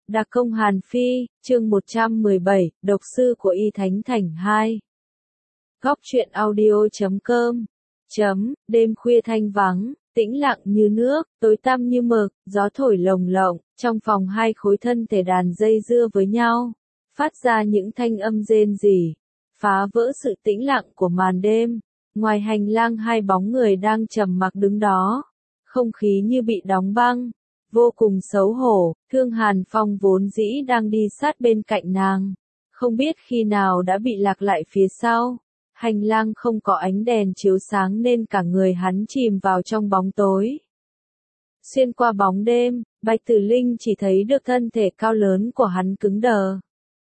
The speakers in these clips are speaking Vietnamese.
Đặc công Hàn Phi, chương 117, độc sư của Y Thánh Thành 2. Góc truyện audio.com. Đêm khuya thanh vắng, tĩnh lặng như nước, tối tăm như mực, gió thổi lồng lộng, trong phòng hai khối thân thể đàn dây dưa với nhau, phát ra những thanh âm rên rỉ, phá vỡ sự tĩnh lặng của màn đêm. Ngoài hành lang hai bóng người đang trầm mặc đứng đó, không khí như bị đóng băng. Vô cùng xấu hổ, Thương Hàn Phong vốn dĩ đang đi sát bên cạnh nàng, không biết khi nào đã bị lạc lại phía sau. Hành lang không có ánh đèn chiếu sáng nên cả người hắn chìm vào trong bóng tối. Xuyên qua bóng đêm, Bạch Tử Linh chỉ thấy được thân thể cao lớn của hắn cứng đờ.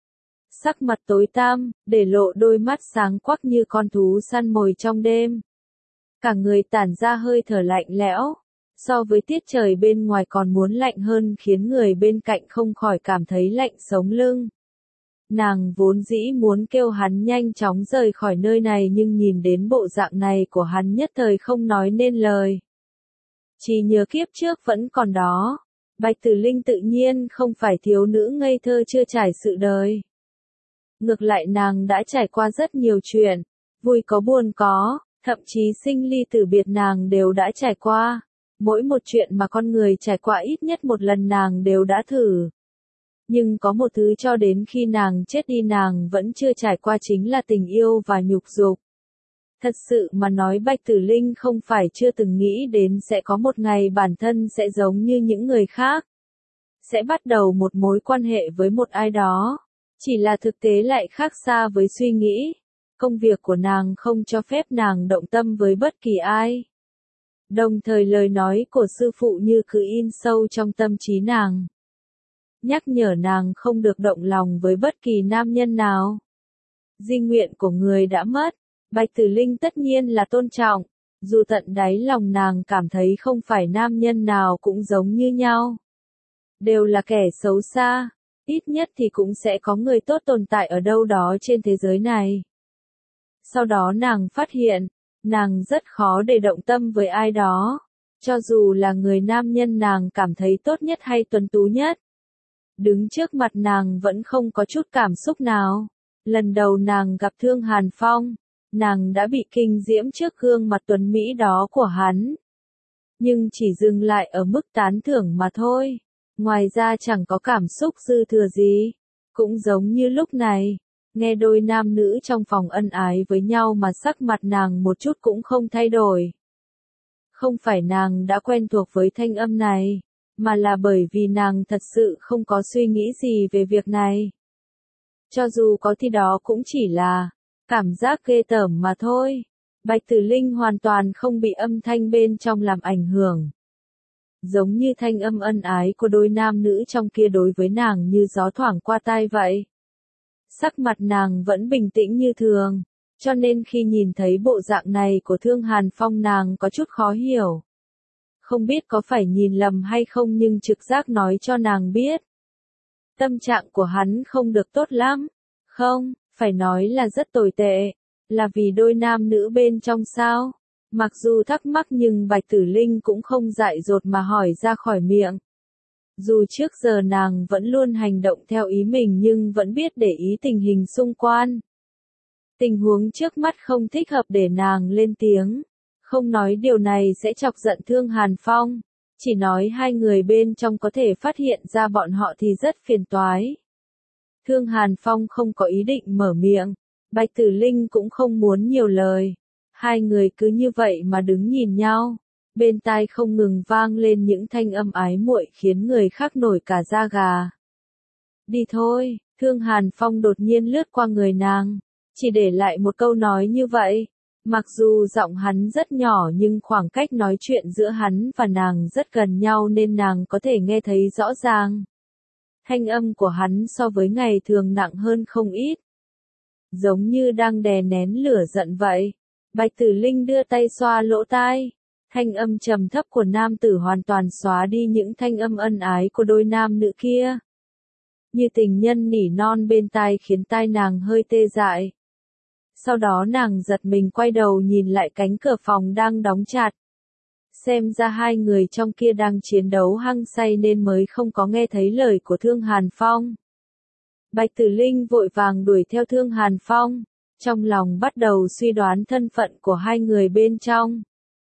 Sắc mặt tối tăm, để lộ đôi mắt sáng quắc như con thú săn mồi trong đêm. Cả người tản ra hơi thở lạnh lẽo. So với tiết trời bên ngoài còn muốn lạnh hơn khiến người bên cạnh không khỏi cảm thấy lạnh sống lưng. Nàng vốn dĩ muốn kêu hắn nhanh chóng rời khỏi nơi này nhưng nhìn đến bộ dạng này của hắn nhất thời không nói nên lời. Chỉ nhớ kiếp trước vẫn còn đó. Bạch Tử Linh tự nhiên không phải thiếu nữ ngây thơ chưa trải sự đời. Ngược lại nàng đã trải qua rất nhiều chuyện, vui có buồn có, thậm chí sinh ly tử biệt nàng đều đã trải qua. Mỗi một chuyện mà con người trải qua ít nhất một lần nàng đều đã thử. Nhưng có một thứ cho đến khi nàng chết đi nàng vẫn chưa trải qua chính là tình yêu và nhục dục. Thật sự mà nói Bạch Tử Linh không phải chưa từng nghĩ đến sẽ có một ngày bản thân sẽ giống như những người khác. Sẽ bắt đầu một mối quan hệ với một ai đó. Chỉ là thực tế lại khác xa với suy nghĩ. Công việc của nàng không cho phép nàng động tâm với bất kỳ ai. Đồng thời lời nói của sư phụ như cứ in sâu trong tâm trí nàng. Nhắc nhở nàng không được động lòng với bất kỳ nam nhân nào. Di nguyện của người đã mất, Bạch Tử Linh tất nhiên là tôn trọng, dù tận đáy lòng nàng cảm thấy không phải nam nhân nào cũng giống như nhau. Đều là kẻ xấu xa, ít nhất thì cũng sẽ có người tốt tồn tại ở đâu đó trên thế giới này. Sau đó nàng phát hiện, nàng rất khó để động tâm với ai đó, cho dù là người nam nhân nàng cảm thấy tốt nhất hay tuấn tú nhất. Đứng trước mặt nàng vẫn không có chút cảm xúc nào. Lần đầu nàng gặp Thương Hàn Phong, nàng đã bị kinh diễm trước gương mặt tuấn mỹ đó của hắn. Nhưng chỉ dừng lại ở mức tán thưởng mà thôi, ngoài ra chẳng có cảm xúc dư thừa gì. Cũng giống như lúc này. Nghe đôi nam nữ trong phòng ân ái với nhau mà sắc mặt nàng một chút cũng không thay đổi. Không phải nàng đã quen thuộc với thanh âm này, mà là bởi vì nàng thật sự không có suy nghĩ gì về việc này. Cho dù có thì đó cũng chỉ là cảm giác ghê tởm mà thôi. Bạch Tử Linh hoàn toàn không bị âm thanh bên trong làm ảnh hưởng. Giống như thanh âm ân ái của đôi nam nữ trong kia đối với nàng như gió thoảng qua tai vậy. Sắc mặt nàng vẫn bình tĩnh như thường, cho nên khi nhìn thấy bộ dạng này của Thương Hàn Phong nàng có chút khó hiểu. Không biết có phải nhìn lầm hay không nhưng trực giác nói cho nàng biết. Tâm trạng của hắn không được tốt lắm, không, phải nói là rất tồi tệ, là vì đôi nam nữ bên trong sao. Mặc dù thắc mắc nhưng Bạch Tử Linh cũng không dại dột mà hỏi ra khỏi miệng. Dù trước giờ nàng vẫn luôn hành động theo ý mình nhưng vẫn biết để ý tình hình xung quanh. Tình huống trước mắt không thích hợp để nàng lên tiếng. Không nói điều này sẽ chọc giận Thương Hàn Phong. Chỉ nói hai người bên trong có thể phát hiện ra bọn họ thì rất phiền toái. Thương Hàn Phong không có ý định mở miệng. Bạch Tử Linh cũng không muốn nhiều lời. Hai người cứ như vậy mà đứng nhìn nhau. Bên tai không ngừng vang lên những thanh âm ái muội khiến người khác nổi cả da gà. Đi thôi, Thương Hàn Phong đột nhiên lướt qua người nàng, chỉ để lại một câu nói như vậy. Mặc dù giọng hắn rất nhỏ nhưng khoảng cách nói chuyện giữa hắn và nàng rất gần nhau nên nàng có thể nghe thấy rõ ràng. Thanh âm của hắn so với ngày thường nặng hơn không ít. Giống như đang đè nén lửa giận vậy. Bạch Tử Linh đưa tay xoa lỗ tai. Thanh âm trầm thấp của nam tử hoàn toàn xóa đi những thanh âm ân ái của đôi nam nữ kia. Như tình nhân nỉ non bên tai khiến tai nàng hơi tê dại. Sau đó nàng giật mình quay đầu nhìn lại cánh cửa phòng đang đóng chặt. Xem ra hai người trong kia đang chiến đấu hăng say nên mới không có nghe thấy lời của Thương Hàn Phong. Bạch Tử Linh vội vàng đuổi theo Thương Hàn Phong, trong lòng bắt đầu suy đoán thân phận của hai người bên trong.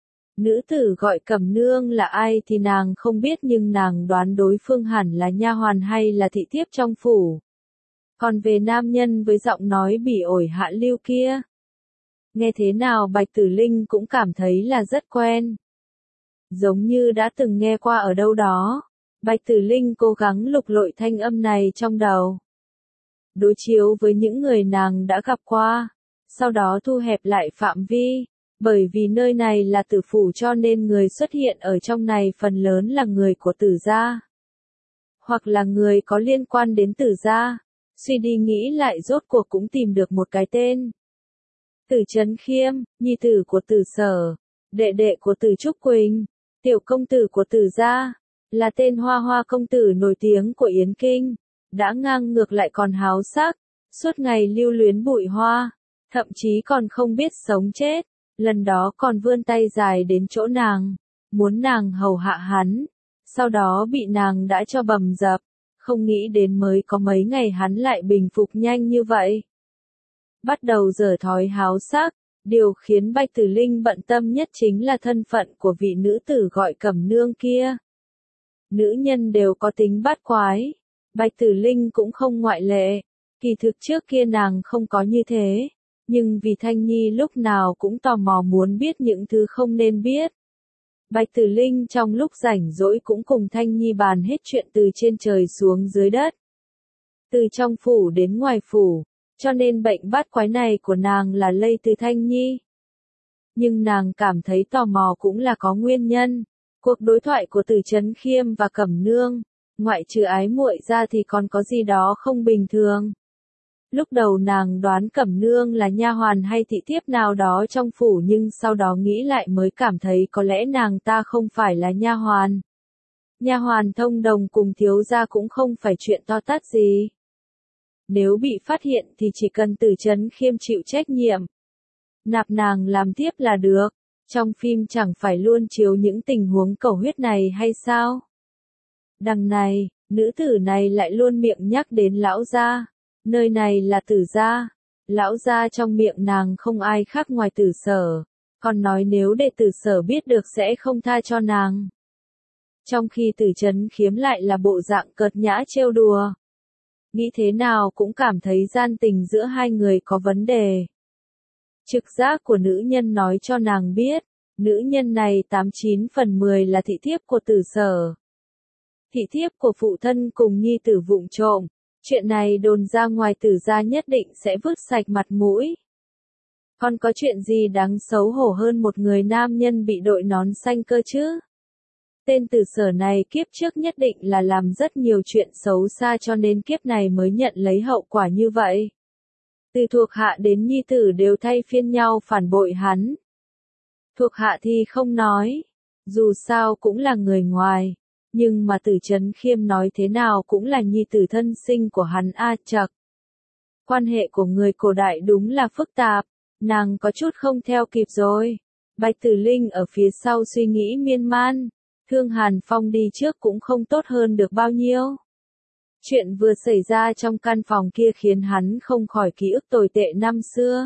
Nữ tử gọi Cẩm Nương là ai thì nàng không biết, nhưng nàng đoán đối phương hẳn là nha hoàn hay là thị thiếp trong phủ. Còn về nam nhân với giọng nói bỉ ổi hạ lưu kia, nghe thế nào Bạch Tử Linh cũng cảm thấy là rất quen. Giống như đã từng nghe qua ở đâu đó. Bạch Tử Linh cố gắng lục lọi thanh âm này trong đầu, đối chiếu với những người nàng đã gặp qua, sau đó thu hẹp lại phạm vi. Bởi vì nơi này là tử phủ cho nên người xuất hiện ở trong này phần lớn là người của Tử gia, hoặc là người có liên quan đến Tử gia. Suy đi nghĩ lại rốt cuộc cũng tìm được một cái tên. Tử Trấn Khiêm, nhi tử của Tử Sở, đệ đệ của Tử Trúc Quỳnh, tiểu công tử của Tử gia, là tên Hoa Hoa công tử nổi tiếng của Yến Kinh, đã ngang ngược lại còn háo sắc, suốt ngày lưu luyến bụi hoa, thậm chí còn không biết sống chết. Lần đó còn vươn tay dài đến chỗ nàng, muốn nàng hầu hạ hắn, sau đó bị nàng đã cho bầm dập, không nghĩ đến mới có mấy ngày hắn lại bình phục nhanh như vậy. Bắt đầu dở thói háo sắc, điều khiến Bạch Tử Linh bận tâm nhất chính là thân phận của vị nữ tử gọi Cẩm Nương kia. Nữ nhân đều có tính bát quái, Bạch Tử Linh cũng không ngoại lệ, kỳ thực trước kia nàng không có như thế. Nhưng vì Thanh Nhi lúc nào cũng tò mò muốn biết những thứ không nên biết. Bạch Tử Linh trong lúc rảnh rỗi cũng cùng Thanh Nhi bàn hết chuyện từ trên trời xuống dưới đất. Từ trong phủ đến ngoài phủ, cho nên bệnh bát quái này của nàng là lây từ Thanh Nhi. Nhưng nàng cảm thấy tò mò cũng là có nguyên nhân. Cuộc đối thoại của Tử Trấn Khiêm và Cẩm Nương, ngoại trừ ái muội ra thì còn có gì đó không bình thường. Lúc đầu nàng đoán Cẩm Nương là nha hoàn hay thị thiếp nào đó trong phủ, nhưng sau đó nghĩ lại mới cảm thấy có lẽ nàng ta không phải là nha hoàn. Nha hoàn thông đồng cùng thiếu gia cũng không phải chuyện to tát gì. Nếu bị phát hiện thì chỉ cần Tử Trấn Khiêm chịu trách nhiệm, nạp nàng làm tiếp là được. Trong phim chẳng phải luôn chiếu những tình huống cầu huyết này hay sao? Đằng này, nữ tử này lại luôn miệng nhắc đến lão gia. Nơi này là Tử gia, lão gia trong miệng nàng không ai khác ngoài Tử Sở, còn nói nếu để Tử Sở biết được sẽ không tha cho nàng. Trong khi Tử Trấn Khiêm lại là bộ dạng cợt nhã trêu đùa. Nghĩ thế nào cũng cảm thấy gian tình giữa hai người có vấn đề. Trực giác của nữ nhân nói cho nàng biết, nữ nhân này 89 phần 10 là thị thiếp của Tử Sở. Thị thiếp của phụ thân cùng nhi tử vụng trộm. Chuyện này đồn ra ngoài Tử gia nhất định sẽ vứt sạch mặt mũi. Còn có chuyện gì đáng xấu hổ hơn một người nam nhân bị đội nón xanh cơ chứ? Tên Tử Sở này kiếp trước nhất định là làm rất nhiều chuyện xấu xa cho nên kiếp này mới nhận lấy hậu quả như vậy. Từ thuộc hạ đến nhi tử đều thay phiên nhau phản bội hắn. Thuộc hạ thì không nói, dù sao cũng là người ngoài. Nhưng mà Tử Trấn Khiêm nói thế nào cũng là nhi tử thân sinh của hắn a chậc. Quan hệ của người cổ đại đúng là phức tạp, nàng có chút không theo kịp rồi. Bạch Tử Linh ở phía sau suy nghĩ miên man, Thương Hàn Phong đi trước cũng không tốt hơn được bao nhiêu. Chuyện vừa xảy ra trong căn phòng kia khiến hắn không khỏi ký ức tồi tệ năm xưa.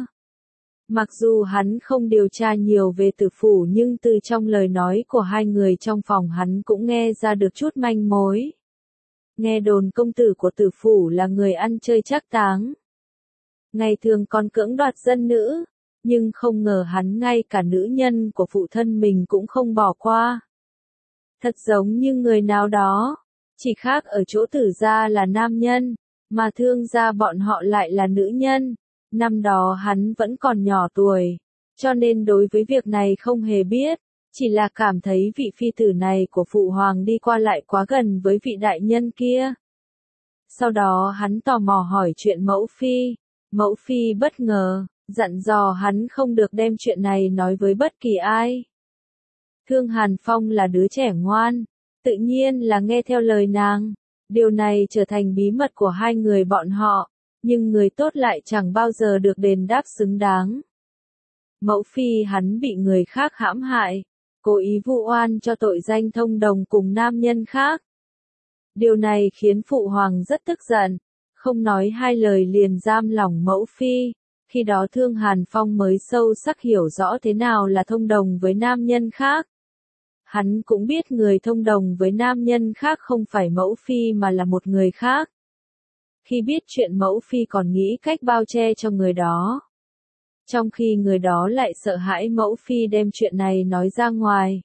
Mặc dù hắn không điều tra nhiều về Tử phủ nhưng từ trong lời nói của hai người trong phòng hắn cũng nghe ra được chút manh mối. Nghe đồn công tử của Tử phủ là người ăn chơi trác táng. Ngày thường còn cưỡng đoạt dân nữ, nhưng không ngờ hắn ngay cả nữ nhân của phụ thân mình cũng không bỏ qua. Thật giống như người nào đó, chỉ khác ở chỗ Tử gia là nam nhân, mà Thương gia bọn họ lại là nữ nhân. Năm đó hắn vẫn còn nhỏ tuổi, cho nên đối với việc này không hề biết, chỉ là cảm thấy vị phi tử này của phụ hoàng đi qua lại quá gần với vị đại nhân kia. Sau đó hắn tò mò hỏi chuyện mẫu phi bất ngờ, dặn dò hắn không được đem chuyện này nói với bất kỳ ai. Thương Hàn Phong là đứa trẻ ngoan, tự nhiên là nghe theo lời nàng, điều này trở thành bí mật của hai người bọn họ. Nhưng người tốt lại chẳng bao giờ được đền đáp xứng đáng. Mẫu phi hắn bị người khác hãm hại, cố ý vu oan cho tội danh thông đồng cùng nam nhân khác. Điều này khiến phụ hoàng rất tức giận, không nói hai lời liền giam lỏng mẫu phi. Khi đó Thương Hàn Phong mới sâu sắc hiểu rõ thế nào là thông đồng với nam nhân khác. Hắn cũng biết người thông đồng với nam nhân khác không phải mẫu phi mà là một người khác. Khi biết chuyện mẫu phi còn nghĩ cách bao che cho người đó. Trong khi người đó lại sợ hãi mẫu phi đem chuyện này nói ra ngoài.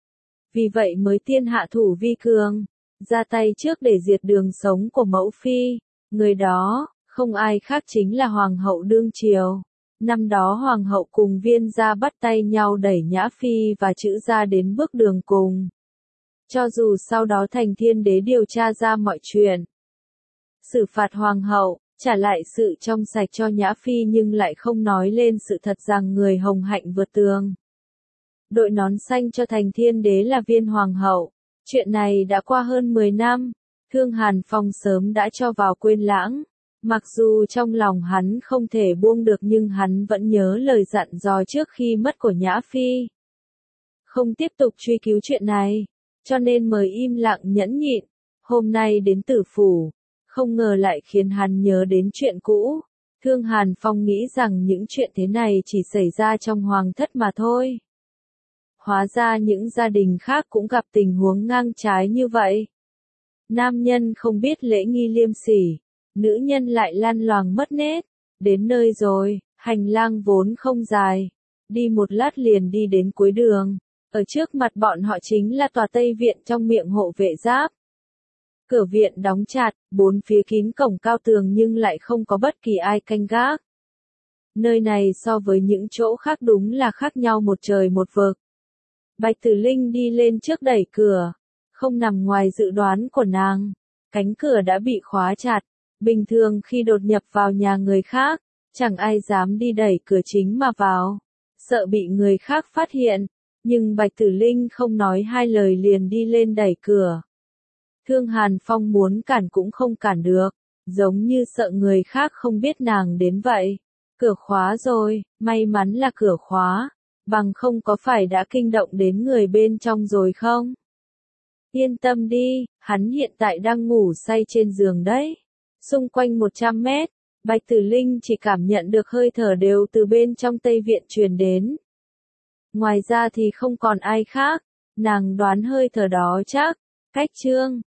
Vì vậy mới tiên hạ thủ vi cường, ra tay trước để diệt đường sống của mẫu phi. Người đó, không ai khác chính là Hoàng hậu đương triều. Năm đó Hoàng hậu cùng Viên gia bắt tay nhau đẩy Nhã Phi và Trữ gia đến bước đường cùng. Cho dù sau đó Thành Thiên Đế điều tra ra mọi chuyện, xử phạt Hoàng hậu, trả lại sự trong sạch cho Nhã Phi nhưng lại không nói lên sự thật rằng người hồng hạnh vượt tường. Đội nón xanh cho Thành Thiên Đế là Viên Hoàng hậu. Chuyện này đã qua hơn 10 năm, Thương Hàn Phong sớm đã cho vào quên lãng. Mặc dù trong lòng hắn không thể buông được nhưng hắn vẫn nhớ lời dặn dò trước khi mất của Nhã Phi. Không tiếp tục truy cứu chuyện này, cho nên mới im lặng nhẫn nhịn. Hôm nay đến Tử Phủ, không ngờ lại khiến hắn nhớ đến chuyện cũ. Thương Hàn Phong nghĩ rằng những chuyện thế này chỉ xảy ra trong hoàng thất mà thôi. Hóa ra những gia đình khác cũng gặp tình huống ngang trái như vậy. Nam nhân không biết lễ nghi liêm sỉ, nữ nhân lại lăn loàng mất nết. Đến nơi rồi, hành lang vốn không dài. Đi một lát liền đi đến cuối đường. Ở trước mặt bọn họ chính là tòa Tây Viện trong miệng hộ vệ giáp. Cửa viện đóng chặt, bốn phía kín cổng cao tường nhưng lại không có bất kỳ ai canh gác. Nơi này so với những chỗ khác đúng là khác nhau một trời một vực. Bạch Tử Linh đi lên trước đẩy cửa. Không nằm ngoài dự đoán của nàng. Cánh cửa đã bị khóa chặt. Bình thường khi đột nhập vào nhà người khác, chẳng ai dám đi đẩy cửa chính mà vào. Sợ bị người khác phát hiện. Nhưng Bạch Tử Linh không nói hai lời liền đi lên đẩy cửa. Thương Hàn Phong muốn cản cũng không cản được. Giống như sợ người khác không biết nàng đến vậy. Cửa khóa rồi, may mắn là cửa khóa. Bằng không có phải đã kinh động đến người bên trong rồi không? Yên tâm đi, hắn hiện tại đang ngủ say trên giường đấy. Xung quanh 100 mét, Bạch Tử Linh chỉ cảm nhận được hơi thở đều từ bên trong Tây Viện truyền đến. Ngoài ra thì không còn ai khác, nàng đoán hơi thở đó chắc, cách Trương